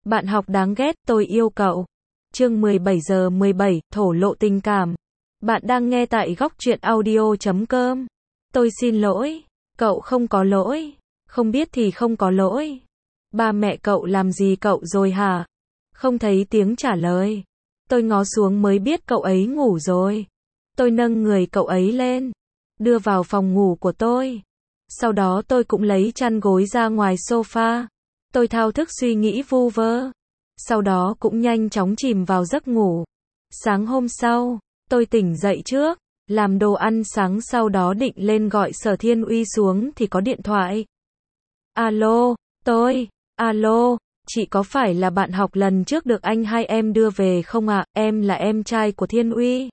Bạn học đáng ghét, tôi yêu cậu. Chương 17:17, thổ lộ tình cảm. Bạn đang nghe tại góc truyện audio.com. Tôi xin lỗi. Cậu không có lỗi. Không biết thì không có lỗi. Ba mẹ cậu làm gì cậu rồi hả? Không thấy tiếng trả lời. Tôi ngó xuống mới biết cậu ấy ngủ rồi. Tôi nâng người cậu ấy lên, đưa vào phòng ngủ của tôi. Sau đó tôi cũng lấy chăn gối ra ngoài sofa. Tôi thao thức suy nghĩ vu vơ. Sau đó cũng nhanh chóng chìm vào giấc ngủ. Sáng hôm sau, tôi tỉnh dậy trước, làm đồ ăn sáng sau đó định lên gọi Sở Thiên Uy xuống thì có điện thoại. Alo, alo, chị có phải là bạn học lần trước được anh hai em đưa về không ạ? Em là em trai của Thiên Uy.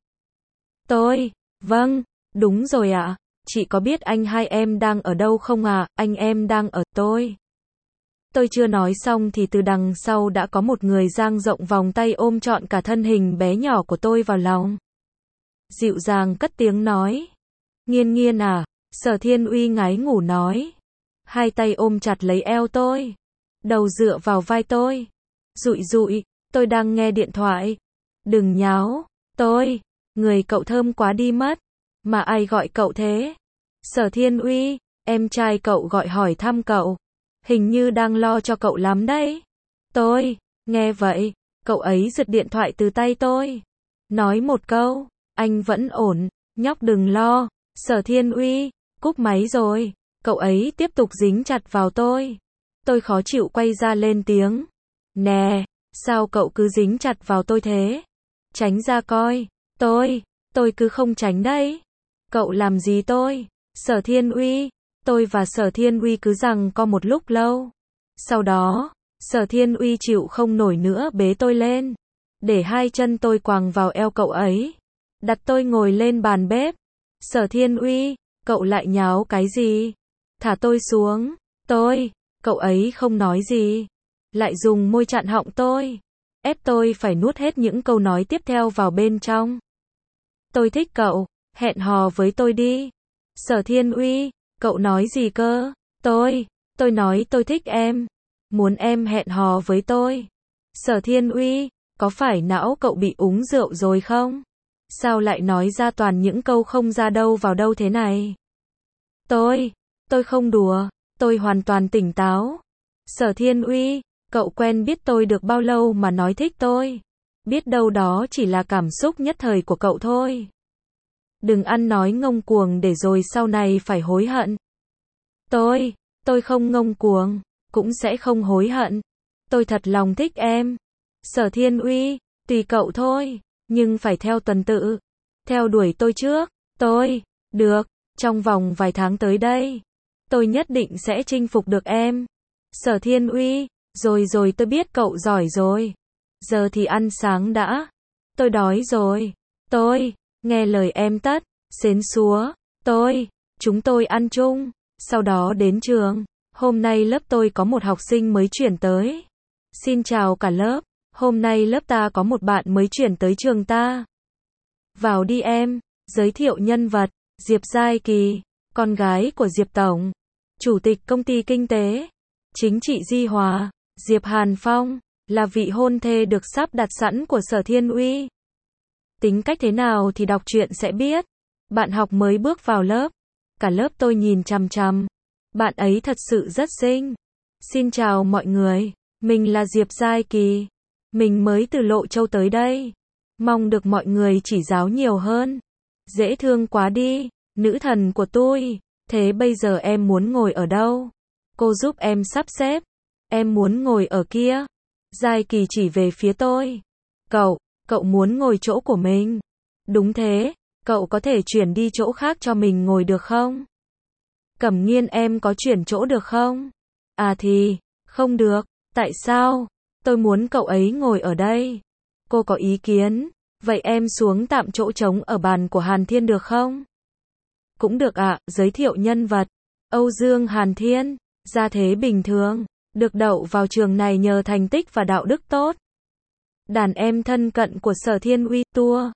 Vâng, đúng rồi ạ. Chị có biết anh hai em đang ở đâu không ạ? Anh em đang ở tôi chưa nói xong thì từ đằng sau đã có một người dang rộng vòng tay ôm trọn cả thân hình bé nhỏ của tôi vào lòng. Dịu dàng cất tiếng nói. Nghiên nghiên à? Sở Thiên Uy ngái ngủ nói. Hai tay ôm chặt lấy eo tôi. Đầu dựa vào vai tôi. Dụi dụi, tôi đang nghe điện thoại. Đừng nháo, người cậu thơm quá đi mất. Mà ai gọi cậu thế? Sở Thiên Uy, em trai cậu gọi hỏi thăm cậu. Hình như đang lo cho cậu lắm đấy. Nghe vậy, cậu ấy giật điện thoại từ tay tôi. Nói một câu, anh vẫn ổn, nhóc đừng lo. Sở Thiên Uy, cúp máy rồi. Cậu ấy tiếp tục dính chặt vào tôi. Tôi khó chịu quay ra lên tiếng. Nè, sao cậu cứ dính chặt vào tôi thế? Tránh ra coi. Tôi cứ không tránh đấy. Cậu làm gì tôi? Sở Thiên Uy. Tôi và Sở Thiên Uy cứ giằng co một lúc lâu. Sau đó, Sở Thiên Uy chịu không nổi nữa bế tôi lên. Để hai chân tôi quàng vào eo cậu ấy. Đặt tôi ngồi lên bàn bếp. Sở Thiên Uy, cậu lại nháo cái gì? Thả tôi xuống. Cậu ấy không nói gì. Lại dùng môi chặn họng tôi. Ép tôi phải nuốt hết những câu nói tiếp theo vào bên trong. Tôi thích cậu, hẹn hò với tôi đi. Sở Thiên Uy, cậu nói gì cơ? Tôi nói tôi thích em. Muốn em hẹn hò với tôi. Sở Thiên Uy, có phải não cậu bị uống rượu rồi không? Sao lại nói ra toàn những câu không ra đâu vào đâu thế này? Tôi không đùa, tôi hoàn toàn tỉnh táo. Sở Thiên Uy, cậu quen biết tôi được bao lâu mà nói thích tôi? Biết đâu đó chỉ là cảm xúc nhất thời của cậu thôi. Đừng ăn nói ngông cuồng để rồi sau này phải hối hận. Tôi không ngông cuồng, cũng sẽ không hối hận. Tôi thật lòng thích em. Sở Thiên Uy, tùy cậu thôi, nhưng phải theo tuần tự. Theo đuổi tôi trước. Được, trong vòng vài tháng tới đây. Tôi nhất định sẽ chinh phục được em. Sở Thiên Uy, rồi tôi biết cậu giỏi rồi. Giờ thì ăn sáng đã. Tôi đói rồi. Nghe lời em tất, xến xúa. Chúng tôi ăn chung. Sau đó đến trường. Hôm nay lớp tôi có một học sinh mới chuyển tới. Xin chào cả lớp. Hôm nay lớp ta có một bạn mới chuyển tới trường ta. Vào đi em. Giới thiệu nhân vật. Diệp Giai Kỳ, con gái của Diệp Tổng. Chủ tịch công ty kinh tế. Chính trị Di Hòa. Diệp Hàn Phong, là vị hôn thê được sắp đặt sẵn của Sở Thiên Uy. Tính cách thế nào thì đọc truyện sẽ biết. Bạn học mới bước vào lớp. Cả lớp tôi nhìn chằm chằm. Bạn ấy thật sự rất xinh. Xin chào mọi người. Mình là Diệp Giai Kỳ. Mình mới từ Lộ Châu tới đây. Mong được mọi người chỉ giáo nhiều hơn. Dễ thương quá đi. Nữ thần của tôi. Thế bây giờ em muốn ngồi ở đâu? Cô giúp em sắp xếp. Em muốn ngồi ở kia. Giai Kỳ chỉ về phía tôi. Cậu muốn ngồi chỗ của mình. Đúng thế, cậu có thể chuyển đi chỗ khác cho mình ngồi được không? Cẩm Nghiên em có chuyển chỗ được không? À thì, không được. Tại sao? Tôi muốn cậu ấy ngồi ở đây. Cô có ý kiến. Vậy em xuống tạm chỗ trống ở bàn của Hàn Thiên được không? Cũng được ạ. Giới thiệu nhân vật. Âu Dương Hàn Thiên, gia thế bình thường, được đậu vào trường này nhờ thành tích và đạo đức tốt. Đàn em thân cận của Sở Thiên Uy, tua.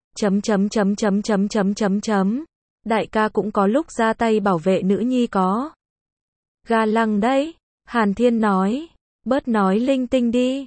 Đại ca cũng có lúc ra tay bảo vệ nữ nhi có. Ga lăng đấy. Hàn Thiên nói. Bớt nói linh tinh đi.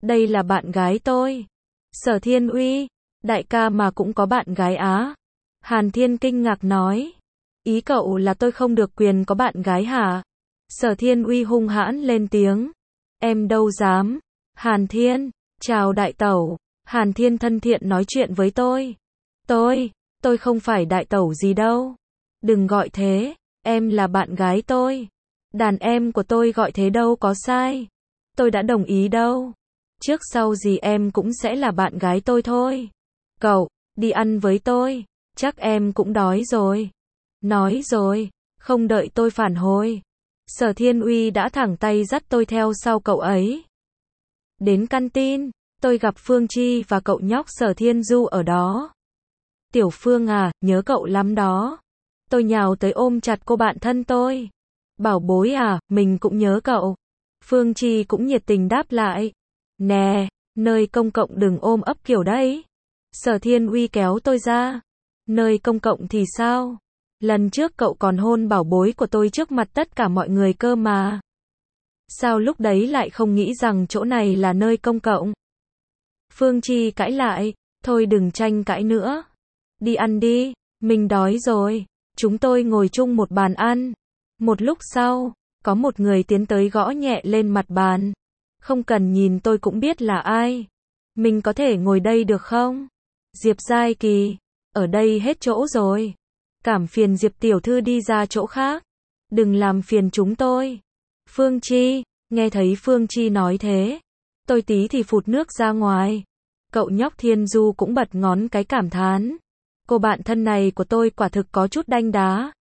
Đây là bạn gái tôi. Sở Thiên Uy, đại ca mà cũng có bạn gái á? Hàn Thiên kinh ngạc nói. Ý cậu là tôi không được quyền có bạn gái hả? Sở Thiên Uy hung hãn lên tiếng. Em đâu dám. Hàn Thiên, chào đại tẩu. Hàn Thiên thân thiện nói chuyện với tôi. Tôi không phải đại tẩu gì đâu. Đừng gọi thế, em là bạn gái tôi. Đàn em của tôi gọi thế đâu có sai. Tôi đã đồng ý đâu. Trước sau gì em cũng sẽ là bạn gái tôi thôi. Cậu, đi ăn với tôi. Chắc em cũng đói rồi. Nói rồi, không đợi tôi phản hồi. Sở Thiên Uy đã thẳng tay dắt tôi theo sau cậu ấy. Đến canteen, tôi gặp Phương Chi và cậu nhóc Sở Thiên Du ở đó. Tiểu Phương à, nhớ cậu lắm đó. Tôi nhào tới ôm chặt cô bạn thân tôi. Bảo bối à, mình cũng nhớ cậu. Phương Chi cũng nhiệt tình đáp lại. Nè, nơi công cộng đừng ôm ấp kiểu đấy. Sở Thiên Uy kéo tôi ra. Nơi công cộng thì sao? Lần trước cậu còn hôn bảo bối của tôi trước mặt tất cả mọi người cơ mà. Sao lúc đấy lại không nghĩ rằng chỗ này là nơi công cộng? Phương Chi cãi lại. Thôi đừng tranh cãi nữa. Đi ăn đi, mình đói rồi. Chúng tôi ngồi chung một bàn ăn. Một lúc sau, có một người tiến tới gõ nhẹ lên mặt bàn. Không cần nhìn tôi cũng biết là ai. Mình có thể ngồi đây được không? Diệp Giai Kỳ, ở đây hết chỗ rồi. Cảm phiền Diệp tiểu thư đi ra chỗ khác. Đừng làm phiền chúng tôi. Phương Chi, nghe thấy Phương Chi nói thế. Tôi tí thì phụt nước ra ngoài. Cậu nhóc Thiên Du cũng bật ngón cái cảm thán. Cô bạn thân này của tôi quả thực có chút đanh đá.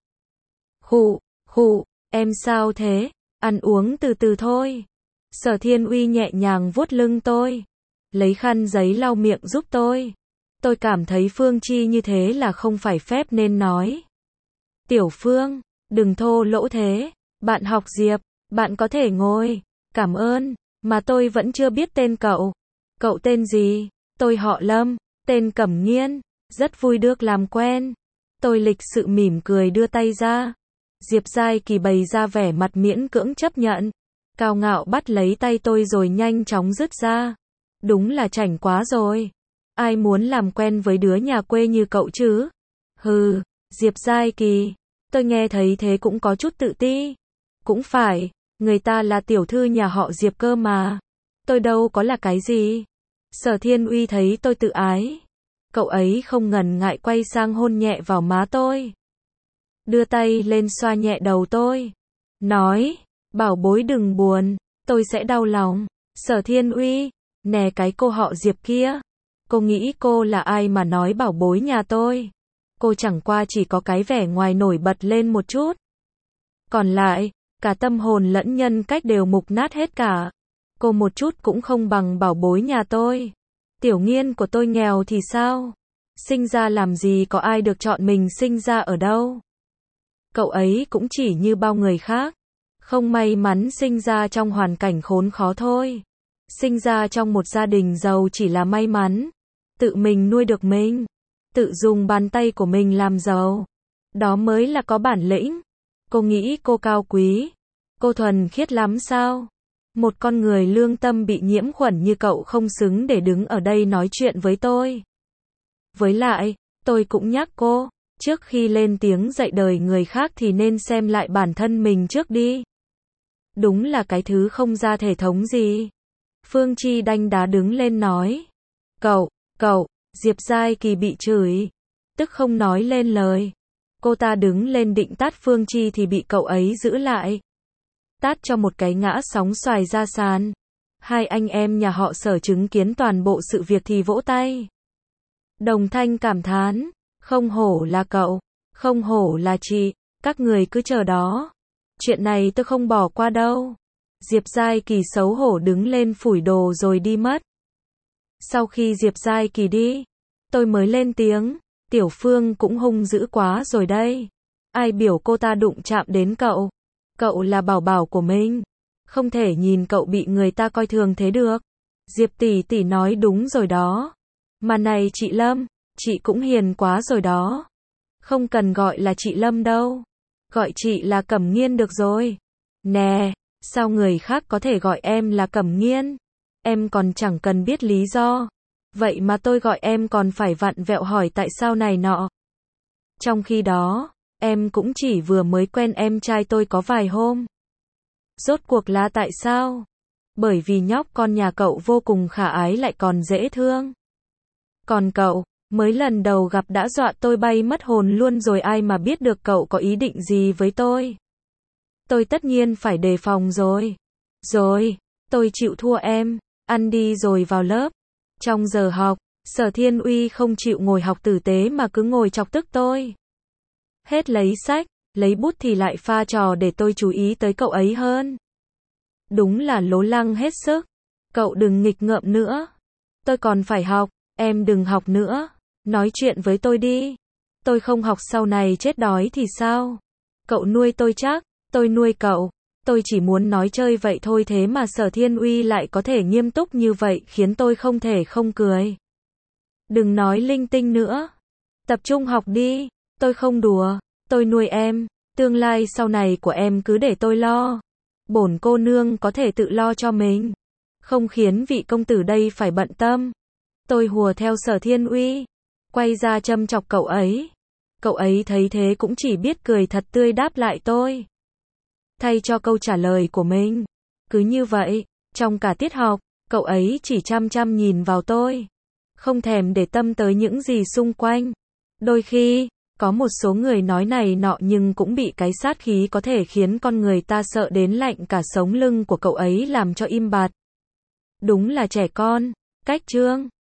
Khụ, em sao thế? Ăn uống từ từ thôi. Sở Thiên Uy nhẹ nhàng vuốt lưng tôi. Lấy khăn giấy lau miệng giúp tôi. Tôi cảm thấy Phương Chi như thế là không phải phép nên nói. Tiểu Phương, đừng thô lỗ thế. Bạn học Diệp, bạn có thể ngồi. Cảm ơn, mà tôi vẫn chưa biết tên cậu. Cậu tên gì? Tôi họ Lâm, tên Cẩm Nghiên. Rất vui được làm quen. Tôi lịch sự mỉm cười đưa tay ra. Diệp Giai Kỳ bày ra vẻ mặt miễn cưỡng chấp nhận. Cao ngạo bắt lấy tay tôi rồi nhanh chóng dứt ra. Đúng là chảnh quá rồi. Ai muốn làm quen với đứa nhà quê như cậu chứ? Hừ, Diệp Giai Kỳ. Tôi nghe thấy thế cũng có chút tự ti. Cũng phải, người ta là tiểu thư nhà họ Diệp cơ mà. Tôi đâu có là cái gì. Sở Thiên Uy thấy tôi tự ái. Cậu ấy không ngần ngại quay sang hôn nhẹ vào má tôi. Đưa tay lên xoa nhẹ đầu tôi. Nói, bảo bối đừng buồn, tôi sẽ đau lòng. Sở Thiên Uy, nè cái cô họ Diệp kia. Cô nghĩ cô là ai mà nói bảo bối nhà tôi? Cô chẳng qua chỉ có cái vẻ ngoài nổi bật lên một chút. Còn lại, cả tâm hồn lẫn nhân cách đều mục nát hết cả. Cô một chút cũng không bằng bảo bối nhà tôi. Tiểu Nghiên của tôi nghèo thì sao? Sinh ra làm gì có ai được chọn mình sinh ra ở đâu? Cậu ấy cũng chỉ như bao người khác. Không may mắn sinh ra trong hoàn cảnh khốn khó thôi. Sinh ra trong một gia đình giàu chỉ là may mắn. Tự mình nuôi được mình. Tự dùng bàn tay của mình làm giàu. Đó mới là có bản lĩnh. Cô nghĩ cô cao quý. Cô thuần khiết lắm sao? Một con người lương tâm bị nhiễm khuẩn như cậu không xứng để đứng ở đây nói chuyện với tôi. Với lại, tôi cũng nhắc cô, trước khi lên tiếng dạy đời người khác thì nên xem lại bản thân mình trước đi. Đúng là cái thứ không ra thể thống gì. Phương Chi đanh đá đứng lên nói. Cậu, Diệp Giai Kỳ bị chửi. Tức không nói lên lời. Cô ta đứng lên định tát Phương Chi thì bị cậu ấy giữ lại. Tát cho một cái ngã sóng xoài ra sàn. Hai anh em nhà họ Sở chứng kiến toàn bộ sự việc thì vỗ tay. Đồng thanh cảm thán. Không hổ là cậu. Không hổ là chị. Các người cứ chờ đó. Chuyện này tôi không bỏ qua đâu. Diệp Giai Kỳ xấu hổ đứng lên phủi đồ rồi đi mất. Sau khi Diệp Giai Kỳ đi, tôi mới lên tiếng. Tiểu Phương cũng hung dữ quá rồi đây. Ai biểu cô ta đụng chạm đến cậu? Cậu là bảo bảo của mình. Không thể nhìn cậu bị người ta coi thường thế được. Diệp tỷ tỷ nói đúng rồi đó. Mà này chị Lâm, chị cũng hiền quá rồi đó. Không cần gọi là chị Lâm đâu. Gọi chị là Cẩm Nghiên được rồi. Nè, sao người khác có thể gọi em là Cẩm Nghiên? em còn chẳng cần biết lý do. Vậy mà tôi gọi em còn phải vặn vẹo hỏi tại sao này nọ. Trong khi đó, em cũng chỉ vừa mới quen em trai tôi có vài hôm. Rốt cuộc là tại sao? Bởi vì nhóc con nhà cậu vô cùng khả ái lại còn dễ thương. Còn cậu, mới lần đầu gặp đã dọa tôi bay mất hồn luôn rồi, ai mà biết được cậu có ý định gì với tôi. Tôi tất nhiên phải đề phòng rồi. Rồi, tôi chịu thua em, ăn đi rồi vào lớp. Trong giờ học, Sở Thiên Uy không chịu ngồi học tử tế mà cứ ngồi chọc tức tôi. Hết lấy sách, lấy bút thì lại pha trò để tôi chú ý tới cậu ấy hơn. Đúng là lố lăng hết sức. Cậu đừng nghịch ngợm nữa. Tôi còn phải học, em đừng học nữa. Nói chuyện với tôi đi. Tôi không học sau này chết đói thì sao? Cậu nuôi tôi chắc, tôi nuôi cậu. Tôi chỉ muốn nói chơi vậy thôi, thế mà Sở Thiên Uy lại có thể nghiêm túc như vậy khiến tôi không thể không cười. Đừng nói linh tinh nữa. Tập trung học đi. Tôi không đùa. Tôi nuôi em. Tương lai sau này của em cứ để tôi lo. Bổn cô nương có thể tự lo cho mình. Không khiến vị công tử đây phải bận tâm. Tôi hùa theo Sở Thiên Uy. Quay ra châm chọc cậu ấy. Cậu ấy thấy thế cũng chỉ biết cười thật tươi đáp lại tôi. Thay cho câu trả lời của mình. Cứ như vậy, trong cả tiết học, cậu ấy chỉ chăm chăm nhìn vào tôi. Không thèm để tâm tới những gì xung quanh. Đôi khi, có một số người nói này nọ nhưng cũng bị cái sát khí có thể khiến con người ta sợ đến lạnh cả sống lưng của cậu ấy làm cho im bặt. Đúng là trẻ con. Cách chương